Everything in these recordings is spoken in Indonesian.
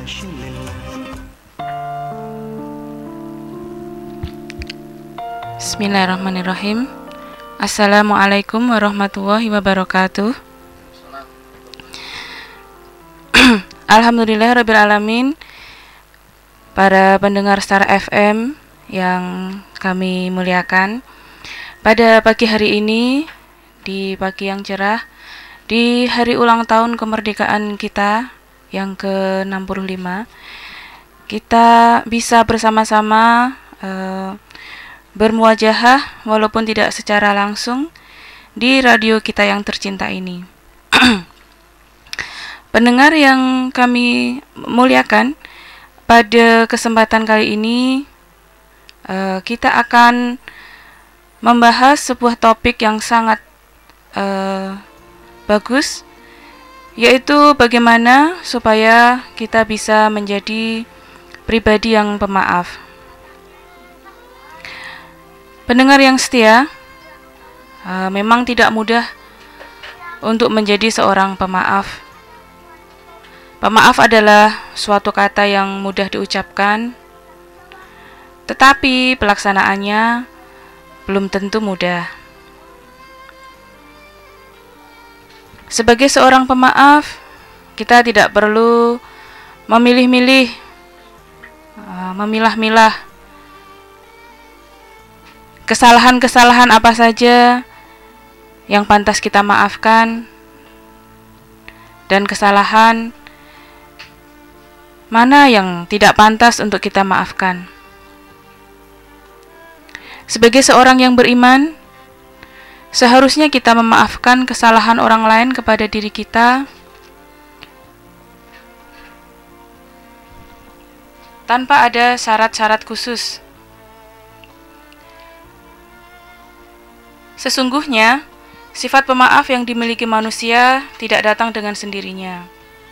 Bismillahirrahmanirrahim. Assalamualaikum warahmatullahi wabarakatuh. Alhamdulillahirrabbilalamin. Para pendengar Star FM yang kami muliakan, pada pagi hari ini, di pagi yang cerah, di hari ulang tahun kemerdekaan kita yang ke-65, kita bisa bersama-sama bermuajahah walaupun tidak secara langsung di radio kita yang tercinta ini. Pendengar yang kami muliakan, pada kesempatan kali ini kita akan membahas sebuah topik yang sangat bagus, yaitu bagaimana supaya kita bisa menjadi pribadi yang pemaaf. Pendengar yang setia, memang tidak mudah untuk menjadi seorang pemaaf. Pemaaf adalah suatu kata yang mudah diucapkan, tetapi pelaksanaannya belum tentu mudah. Sebagai seorang pemaaf, kita tidak perlu memilih-milih, memilah-milah kesalahan-kesalahan apa saja yang pantas kita maafkan, dan kesalahan mana yang tidak pantas untuk kita maafkan. Sebagai seorang yang beriman, seharusnya kita memaafkan kesalahan orang lain kepada diri kita tanpa ada syarat-syarat khusus. Sesungguhnya, sifat pemaaf yang dimiliki manusia tidak datang dengan sendirinya.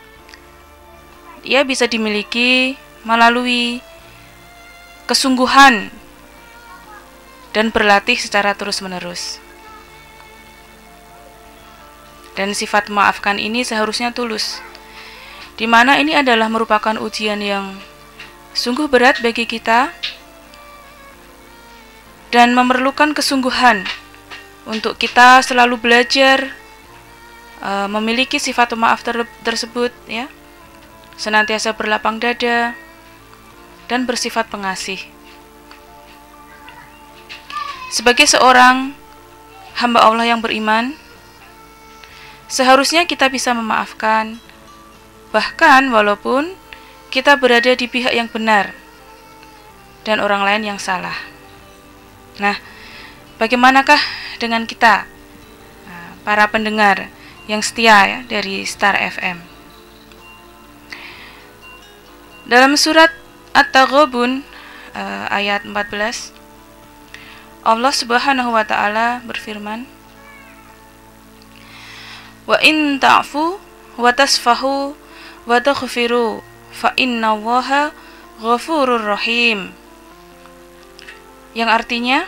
Ia bisa dimiliki melalui kesungguhan dan berlatih secara terus-menerus. Dan sifat memaafkan ini seharusnya tulus, di mana ini adalah merupakan ujian yang sungguh berat bagi kita dan memerlukan kesungguhan untuk kita selalu belajar memiliki sifat pemaaf tersebut, ya, senantiasa berlapang dada dan bersifat pengasih. Sebagai seorang hamba Allah yang beriman, seharusnya kita bisa memaafkan, bahkan walaupun kita berada di pihak yang benar dan orang lain yang salah. Nah, bagaimanakah dengan kita, para pendengar yang setia, ya, dari Star FM? Dalam surat At-Taghabun ayat 14, Allah Subhanahu wa taala berfirman, "Wa in ta'fu wa tasfahu wa taghfiru fa innallaha ghafurur rahim." Yang artinya,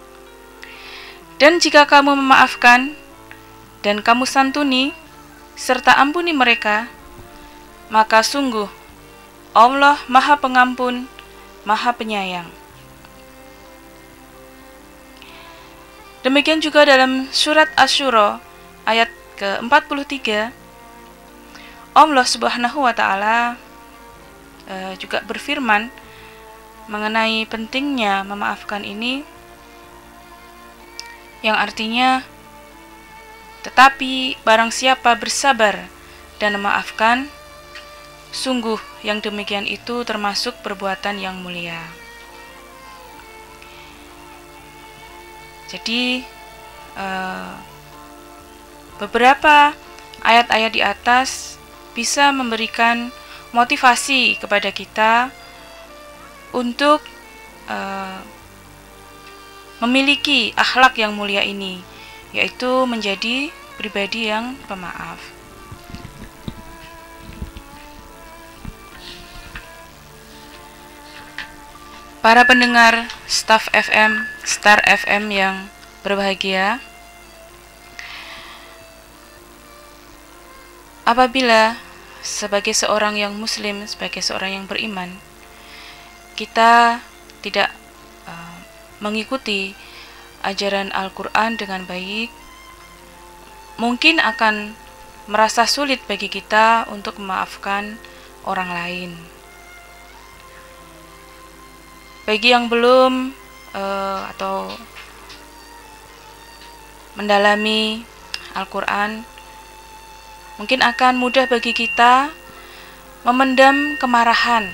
dan jika kamu memaafkan dan kamu santuni serta ampuni mereka, maka sungguh Allah Maha Pengampun, Maha Penyayang. Demikian juga dalam surat Asy-Syura ayat ke-43, Allah Subhanahu wa taala juga berfirman mengenai pentingnya memaafkan ini, yang artinya, tetapi barang siapa bersabar dan memaafkan, sungguh yang demikian itu termasuk perbuatan yang mulia. Jadi beberapa ayat-ayat di atas bisa memberikan motivasi kepada kita untuk memiliki akhlak yang mulia ini, yaitu menjadi pribadi yang pemaaf. Para pendengar Star FM yang berbahagia, apabila sebagai seorang yang muslim, sebagai seorang yang beriman, kita tidak mengikuti ajaran Al-Quran dengan baik, mungkin akan merasa sulit bagi kita untuk memaafkan orang lain. Bagi yang belum atau mendalami Al-Quran, mungkin akan mudah bagi kita memendam kemarahan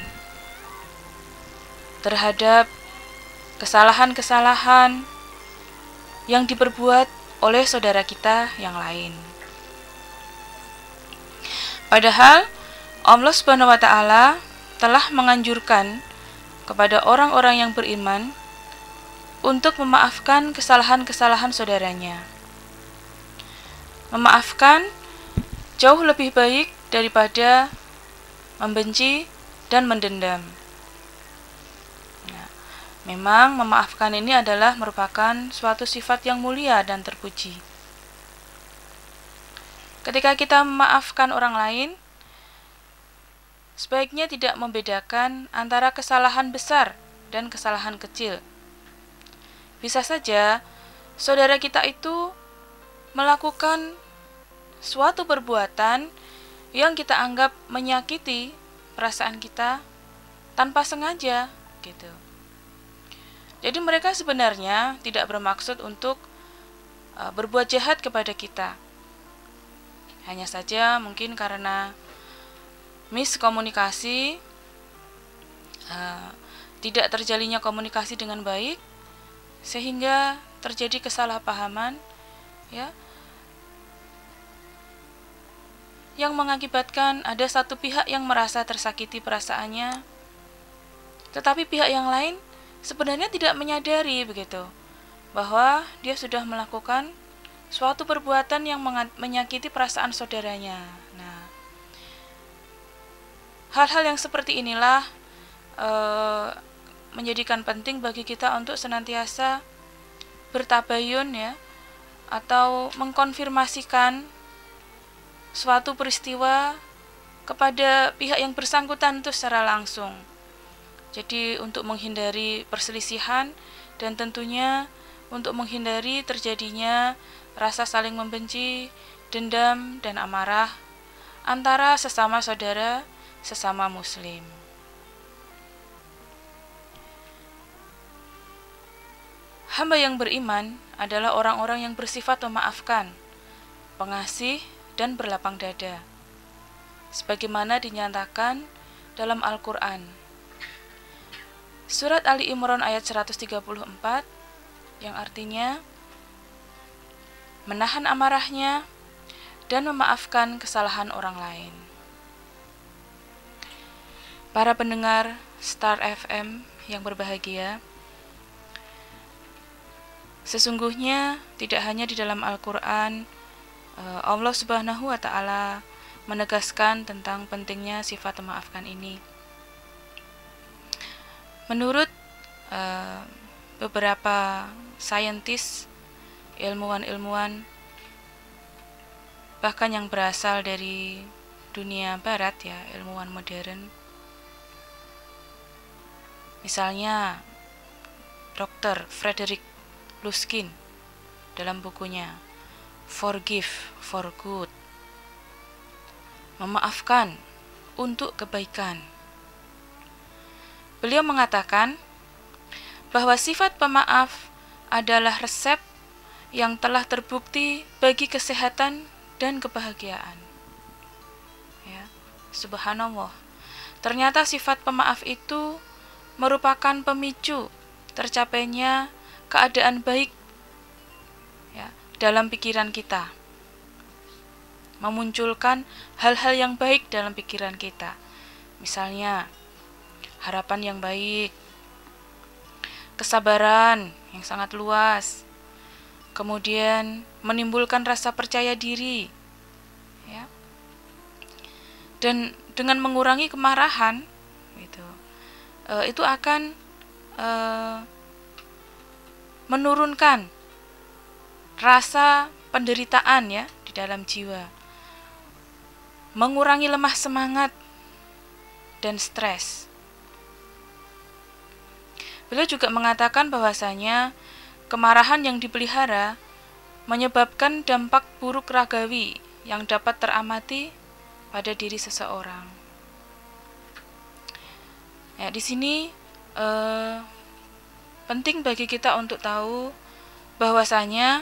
terhadap kesalahan-kesalahan yang diperbuat oleh saudara kita yang lain. Padahal Allah Subhanahu wa taala telah menganjurkan kepada orang-orang yang beriman untuk memaafkan kesalahan-kesalahan saudaranya. Memaafkan jauh lebih baik daripada membenci dan mendendam. Nah, memang memaafkan ini adalah merupakan suatu sifat yang mulia dan terpuji. Ketika kita memaafkan orang lain, sebaiknya tidak membedakan antara kesalahan besar dan kesalahan kecil. Bisa saja saudara kita itu melakukan suatu perbuatan yang kita anggap menyakiti perasaan kita tanpa sengaja gitu. Jadi mereka sebenarnya tidak bermaksud untuk berbuat jahat kepada kita. Hanya saja mungkin karena miskomunikasi, tidak terjalinnya komunikasi dengan baik, sehingga terjadi kesalahpahaman, ya, yang mengakibatkan ada satu pihak yang merasa tersakiti perasaannya, tetapi pihak yang lain sebenarnya tidak menyadari begitu bahwa dia sudah melakukan suatu perbuatan yang menyakiti perasaan saudaranya. Nah, hal-hal yang seperti inilah menjadikan penting bagi kita untuk senantiasa bertabayun, ya, atau mengkonfirmasikan suatu peristiwa kepada pihak yang bersangkutan itu secara langsung. Jadi untuk menghindari perselisihan dan tentunya untuk menghindari terjadinya rasa saling membenci, dendam, dan amarah antara sesama saudara, sesama muslim. Hamba yang beriman adalah orang-orang yang bersifat memaafkan, pengasih, dan berlapang dada, sebagaimana dinyatakan dalam Al-Quran. Surat Ali Imran ayat 134, yang artinya menahan amarahnya dan memaafkan kesalahan orang lain. Para pendengar Star FM yang berbahagia, sesungguhnya tidak hanya di dalam Al-Quran Allah Subhanahu wa taala menegaskan tentang pentingnya sifat memaafkan ini. Menurut beberapa saintis, ilmuwan-ilmuwan, bahkan yang berasal dari dunia barat, ya, ilmuwan modern, misalnya Dr. Frederick Luskin dalam bukunya Forgive for Good, memaafkan untuk kebaikan. Beliau mengatakan bahwa sifat pemaaf adalah resep yang telah terbukti bagi kesehatan dan kebahagiaan. Ya, subhanallah. Ternyata sifat pemaaf itu merupakan pemicu tercapainya keadaan baik, ya, dalam pikiran kita, memunculkan hal-hal yang baik dalam pikiran kita. Misalnya harapan yang baik, kesabaran yang sangat luas, kemudian menimbulkan rasa percaya diri, ya, dan dengan mengurangi kemarahan, gitu, itu akan menurunkan rasa penderitaan, ya, di dalam jiwa. mengurangi lemah semangat dan stres. Beliau juga mengatakan bahwasanya kemarahan yang dipelihara menyebabkan dampak buruk ragawi yang dapat teramati pada diri seseorang. Ya, di sini penting bagi kita untuk tahu bahwasanya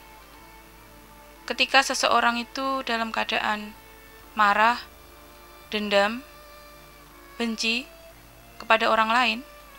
ketika seseorang itu dalam keadaan marah, dendam, benci kepada orang lain,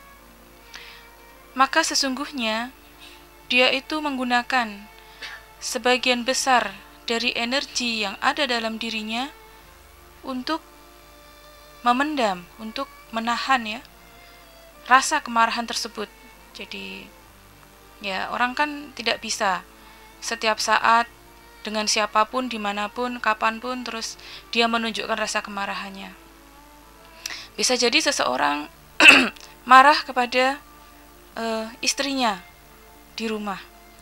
maka sesungguhnya dia itu menggunakan sebagian besar dari energi yang ada dalam dirinya untuk memendam, untuk menahan ya rasa kemarahan tersebut. Jadi ya, orang kan tidak bisa setiap saat dengan siapapun, dimanapun, kapanpun terus dia menunjukkan rasa kemarahannya. Bisa jadi seseorang marah kepada istrinya di rumah,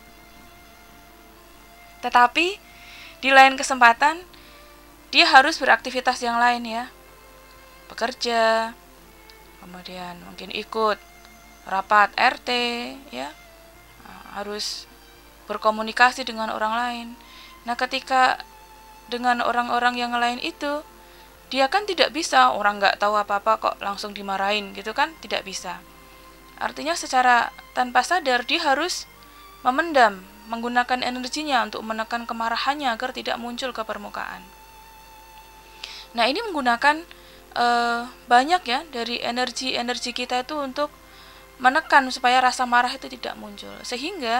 tetapi di lain kesempatan dia harus beraktivitas yang lain ya, bekerja, kemudian mungkin ikut rapat RT ya, harus berkomunikasi dengan orang lain. Nah, ketika dengan orang-orang yang lain itu, dia kan tidak bisa, orang nggak tahu apa-apa kok langsung dimarahin gitu kan, tidak bisa. Artinya secara tanpa sadar dia harus memendam, menggunakan energinya untuk menekan kemarahannya agar tidak muncul ke permukaan. Nah, ini menggunakan banyak ya dari energi kita itu untuk menekan supaya rasa marah itu tidak muncul, sehingga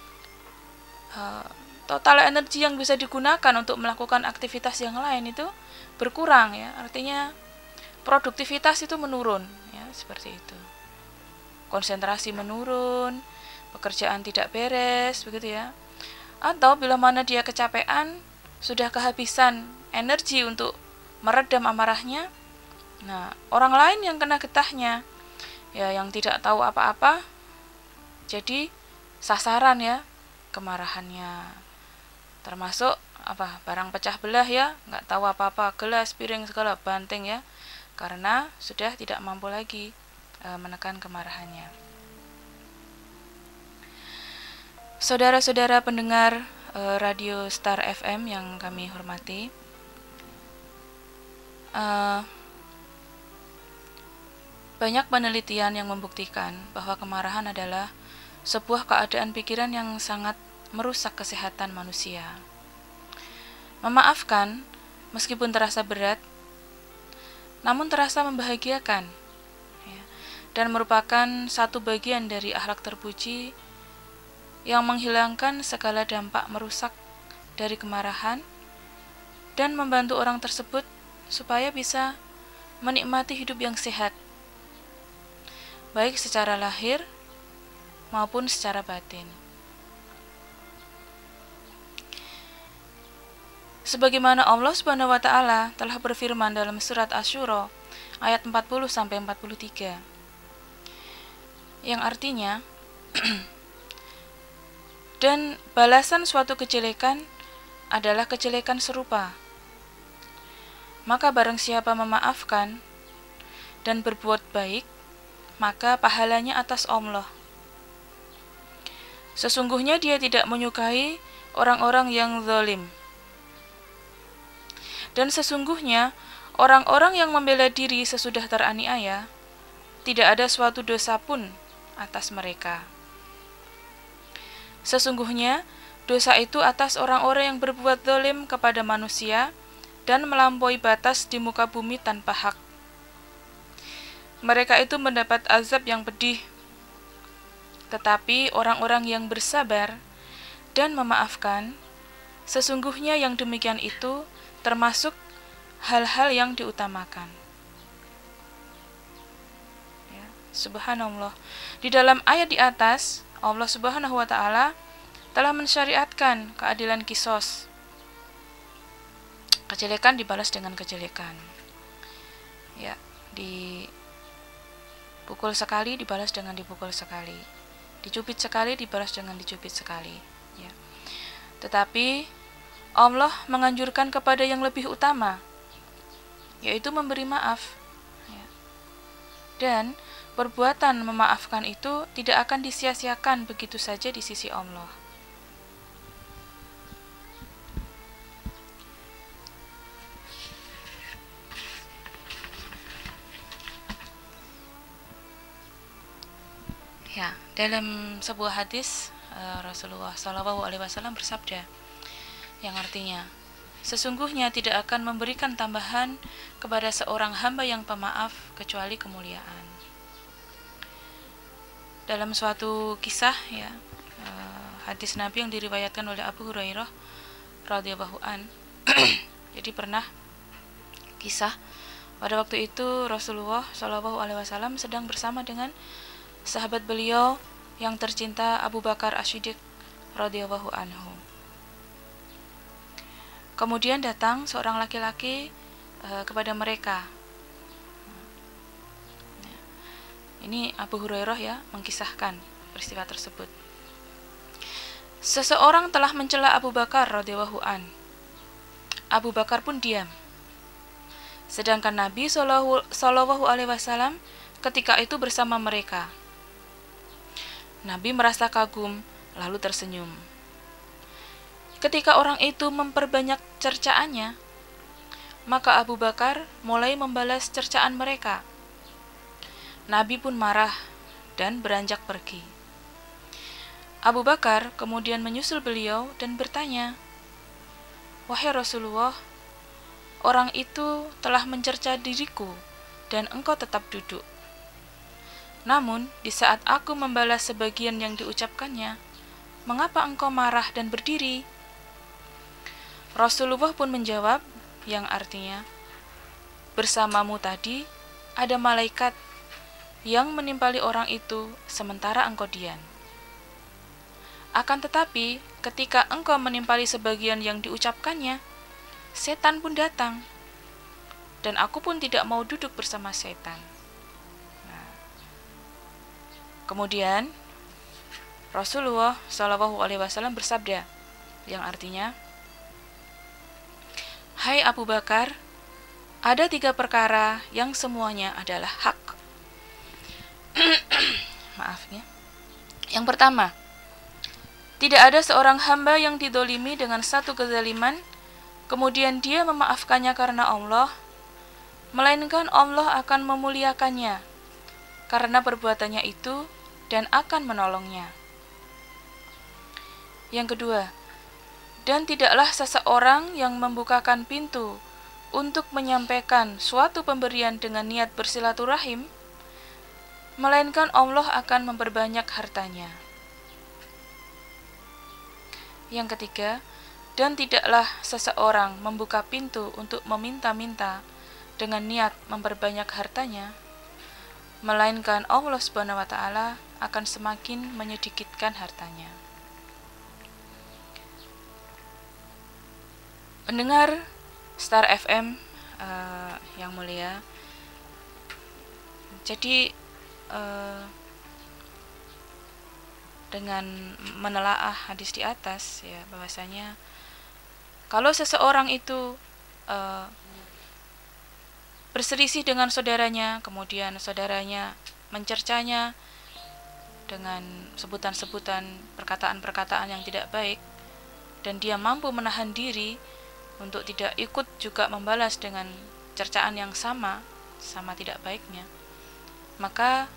total energi yang bisa digunakan untuk melakukan aktivitas yang lain itu berkurang ya, artinya produktivitas itu menurun ya, seperti itu. Konsentrasi menurun, pekerjaan tidak beres begitu ya. Atau bila mana dia kecapean, sudah kehabisan energi untuk meredam amarahnya, nah orang lain yang kena getahnya ya, yang tidak tahu apa-apa jadi sasaran ya kemarahannya, termasuk barang pecah belah ya, nggak tahu apa-apa, gelas, piring segala banting ya, karena sudah tidak mampu lagi menekan kemarahannya. Saudara-saudara pendengar Radio Star FM yang kami hormati, banyak penelitian yang membuktikan bahwa kemarahan adalah sebuah keadaan pikiran yang sangat merusak kesehatan manusia. Memaafkan, meskipun terasa berat, namun terasa membahagiakan, ya, dan merupakan satu bagian dari akhlak terpuji yang menghilangkan segala dampak merusak dari kemarahan dan membantu orang tersebut supaya bisa menikmati hidup yang sehat, baik secara lahir maupun secara batin. Sebagaimana Allah Subhanahu wa taala telah berfirman dalam surat Asy-Syura ayat 40 sampai 43, yang artinya dan balasan suatu kejelekan adalah kejelekan serupa. Maka barang siapa memaafkan dan berbuat baik, maka pahalanya atas Allah. Sesungguhnya dia tidak menyukai orang-orang yang zalim. Dan sesungguhnya orang-orang yang membela diri sesudah teraniaya, tidak ada suatu dosa pun atas mereka. Sesungguhnya dosa itu atas orang-orang yang berbuat zalim kepada manusia dan melampaui batas di muka bumi tanpa hak. Mereka itu mendapat azab yang pedih. Tetapi orang-orang yang bersabar dan memaafkan, sesungguhnya yang demikian itu termasuk hal-hal yang diutamakan. Ya, subhanallah. Di dalam ayat di atas, Allah Subhanahu wa taala telah mensyariatkan keadilan qisas. Kejelekan dibalas dengan kejelekan. Ya, dipukul sekali dibalas dengan dipukul sekali. Dicubit sekali dibalas dengan dicubit sekali, ya. Tetapi Allah menganjurkan kepada yang lebih utama, yaitu memberi maaf. Dan perbuatan memaafkan itu tidak akan disia-siakan begitu saja di sisi Allah. Ya, dalam sebuah hadis Rasulullah SAW bersabda yang artinya, sesungguhnya tidak akan memberikan tambahan kepada seorang hamba yang pemaaf kecuali kemuliaan. Dalam suatu kisah ya, hadis Nabi yang diriwayatkan oleh Abu Hurairah radhiyallahu an. Jadi pernah kisah pada waktu itu Rasulullah SAW sedang bersama dengan sahabat beliau yang tercinta Abu Bakar As-Siddiq radhiyallahu anhu. Kemudian datang seorang laki-laki kepada mereka. Ini Abu Hurairah ya mengkisahkan peristiwa tersebut. Seseorang telah mencela Abu Bakar radhiyallahu an. Abu Bakar pun diam. Sedangkan Nabi SAW ketika itu bersama mereka. Nabi merasa kagum lalu tersenyum. Ketika orang itu memperbanyak cercaannya, maka Abu Bakar mulai membalas cercaan mereka. Nabi pun marah dan beranjak pergi. Abu Bakar kemudian menyusul beliau dan bertanya, "Wahai Rasulullah, orang itu telah mencerca diriku dan engkau tetap duduk. Namun, di saat aku membalas sebagian yang diucapkannya, mengapa engkau marah dan berdiri?" Rasulullah pun menjawab, yang artinya, "Bersamamu tadi ada malaikat yang menimpali orang itu sementara engkau diam. Akan tetapi, ketika engkau menimpali sebagian yang diucapkannya, setan pun datang, dan aku pun tidak mau duduk bersama setan." Kemudian Rasulullah SAW bersabda, yang artinya, "Hai Abu Bakar, ada 3 perkara yang semuanya adalah hak." Maaf ya. Yang pertama, tidak ada seorang hamba yang didolimi dengan satu kezaliman, kemudian dia memaafkannya karena Allah, melainkan Allah akan memuliakannya karena perbuatannya itu dan akan menolongnya. Yang kedua, dan tidaklah seseorang yang membukakan pintu untuk menyampaikan suatu pemberian dengan niat bersilaturahim, melainkan Allah akan memperbanyak hartanya. Yang ketiga, dan tidaklah seseorang membuka pintu untuk meminta-minta dengan niat memperbanyak hartanya, melainkan Allah Subhanahu wa taala akan semakin menyedikitkan hartanya. Pendengar Star FM yang mulia, jadi dengan menelaah hadis di atas ya, bahwasanya kalau seseorang itu berselisih dengan saudaranya, kemudian saudaranya mencercanya dengan sebutan-sebutan perkataan-perkataan yang tidak baik, dan dia mampu menahan diri untuk tidak ikut juga membalas dengan cercaan yang sama tidak baiknya, maka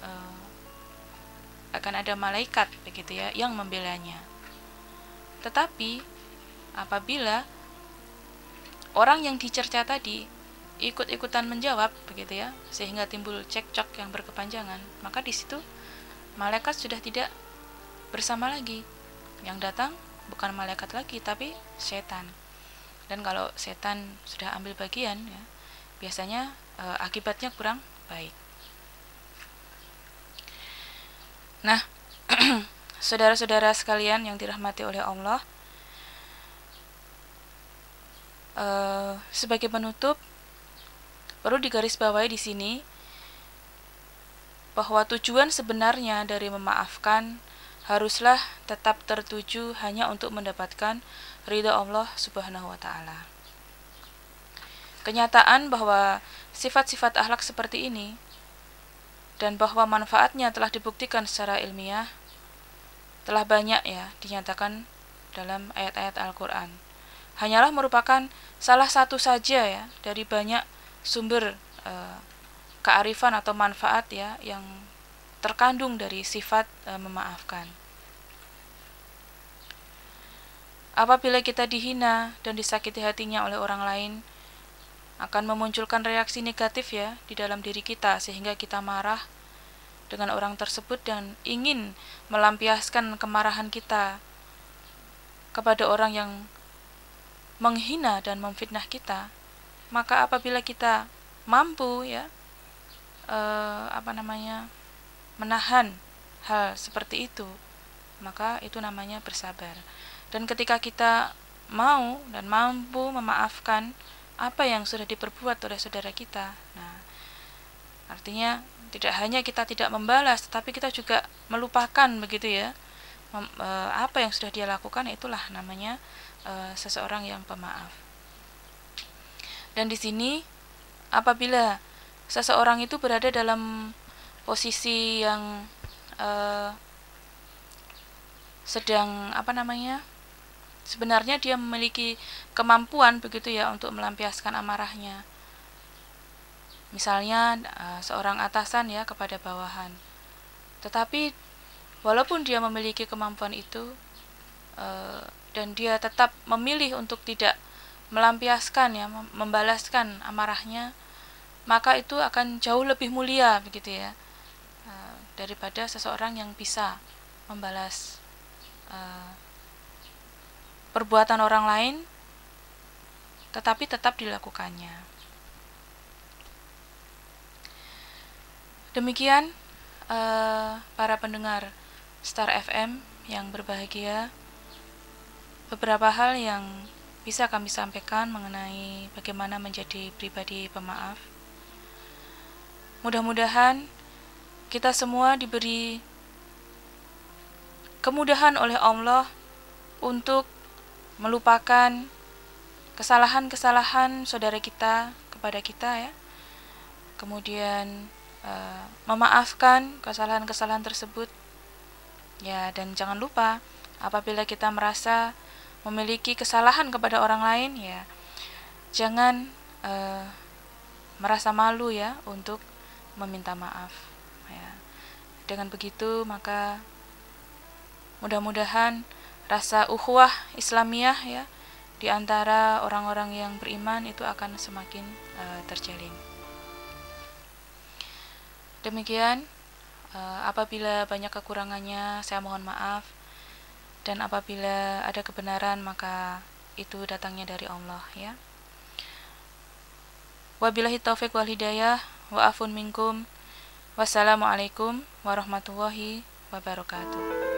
akan ada malaikat begitu ya yang membelanya. Tetapi apabila orang yang dicerca tadi ikut-ikutan menjawab begitu ya, sehingga timbul cekcok yang berkepanjangan, maka di situ malaikat sudah tidak bersama lagi. Yang datang bukan malaikat lagi tapi setan. Dan kalau setan sudah ambil bagian ya, biasanya akibatnya kurang baik. Nah, saudara-saudara sekalian yang dirahmati oleh Allah, sebagai penutup perlu digarisbawahi di sini bahwa tujuan sebenarnya dari memaafkan haruslah tetap tertuju hanya untuk mendapatkan ridha Allah Subhanahu wa taala. kenyataan bahwa sifat-sifat akhlak seperti ini dan bahwa manfaatnya telah dibuktikan secara ilmiah telah banyak ya dinyatakan dalam ayat-ayat Al-Quran. Hanyalah merupakan salah satu saja ya dari banyak sumber kearifan atau manfaat ya yang terkandung dari sifat memaafkan. Apabila kita dihina dan disakiti hatinya oleh orang lain, akan memunculkan reaksi negatif ya di dalam diri kita sehingga kita marah dengan orang tersebut dan ingin melampiaskan kemarahan kita kepada orang yang menghina dan memfitnah kita. Maka apabila kita mampu ya menahan hal seperti itu, maka itu namanya bersabar. Dan ketika kita mau dan mampu memaafkan apa yang sudah diperbuat oleh saudara kita, nah artinya tidak hanya kita tidak membalas, tetapi kita juga melupakan begitu ya apa yang sudah dia lakukan, itulah namanya seseorang yang pemaaf. Dan di sini apabila seseorang itu berada dalam posisi yang sedang sebenarnya dia memiliki kemampuan begitu ya untuk melampiaskan amarahnya. Misalnya seorang atasan ya kepada bawahan. Tetapi walaupun dia memiliki kemampuan itu dan dia tetap memilih untuk tidak melampiaskan ya, membalaskan amarahnya, maka itu akan jauh lebih mulia begitu ya daripada seseorang yang bisa membalas perbuatan orang lain tetapi tetap dilakukannya. Demikian para pendengar Star FM yang berbahagia, beberapa hal yang bisa kami sampaikan mengenai bagaimana menjadi pribadi pemaaf. Mudah-mudahan kita semua diberi kemudahan oleh Allah untuk melupakan kesalahan-kesalahan saudara kita kepada kita ya. Kemudian memaafkan kesalahan-kesalahan tersebut. Ya, dan jangan lupa apabila kita merasa memiliki kesalahan kepada orang lain ya, jangan merasa malu ya untuk meminta maaf ya. Dengan begitu maka mudah-mudahan rasa ukhuwah Islamiyah ya di antara orang-orang yang beriman itu akan semakin terjalin. Demikian, apabila banyak kekurangannya saya mohon maaf, dan apabila ada kebenaran maka itu datangnya dari Allah ya. Wabillahi taufiq wal hidayah wa afun minkum. Wassalamualaikum warahmatullahi wabarakatuh.